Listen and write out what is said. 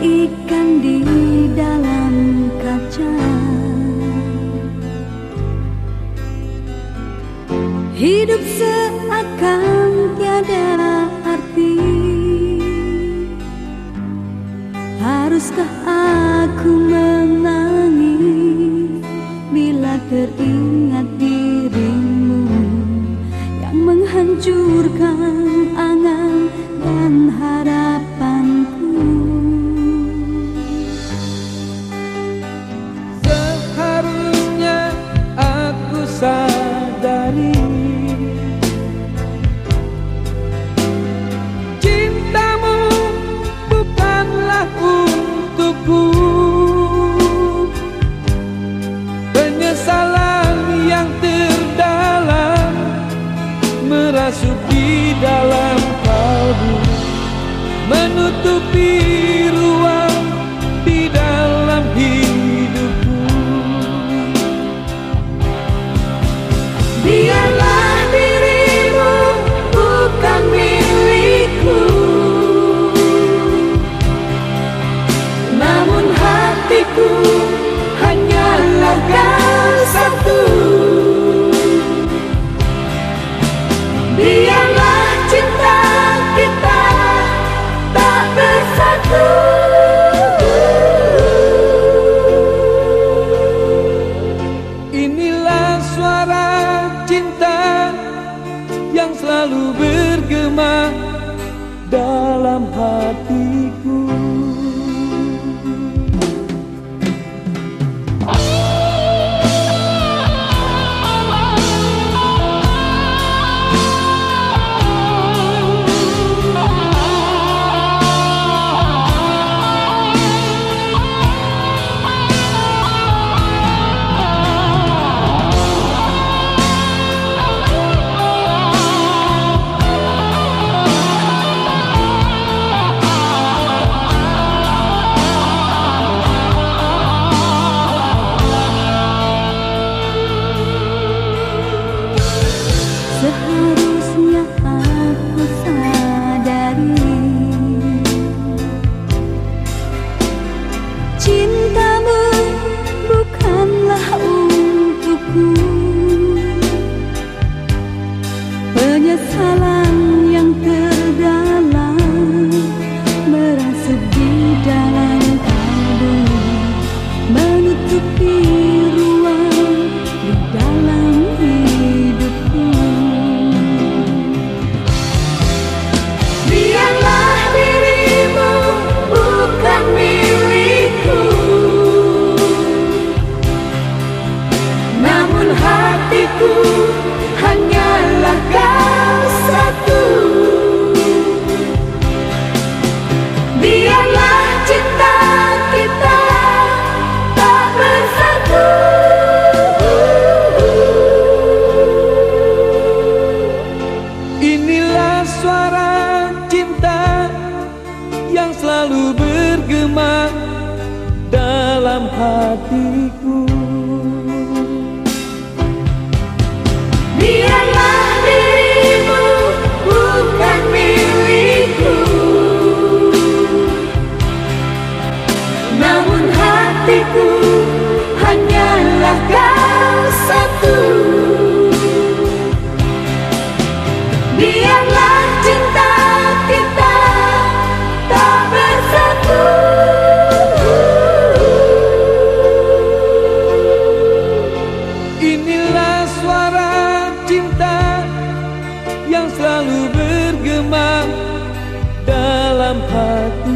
ikan di dalam kaca. Hidup seakan tiada arti. Haruskah aku menangis bila teringat dirimu yang menghancurkan angan dan harapanku? Seharusnya aku sadari cintamu bukanlah untukku. Penyesalan yang terdalam merasuk di dalam kalbu, menutupi ruang di dalam hidupku. Biarlah dirimu bukan milikku, namun hatiku hanyalah kau satu. Biarlah cinta kita tak bersatu. Inilah suara cinta yang selalu bergema dalam hatiku. Seharusnya aku sadari cintamu bukanlah untukku. Penyesalan yang terdalam merasuk di dalam kalbu, menutupi ruang di dalam hidupku. Biarlah dirimu bukan milikku, namun hatiku hanyalah kau satu. Biarlah cinta kita tak bersatu. Inilah suara cinta yang selalu bergema dalam hatiku. Biarlah dirimu bukan milikku, namun hatiku hanyalah kau satu. Biarlah cinta kita tak bersatu. Inilah suara cinta yang selalu bergema dalam hati.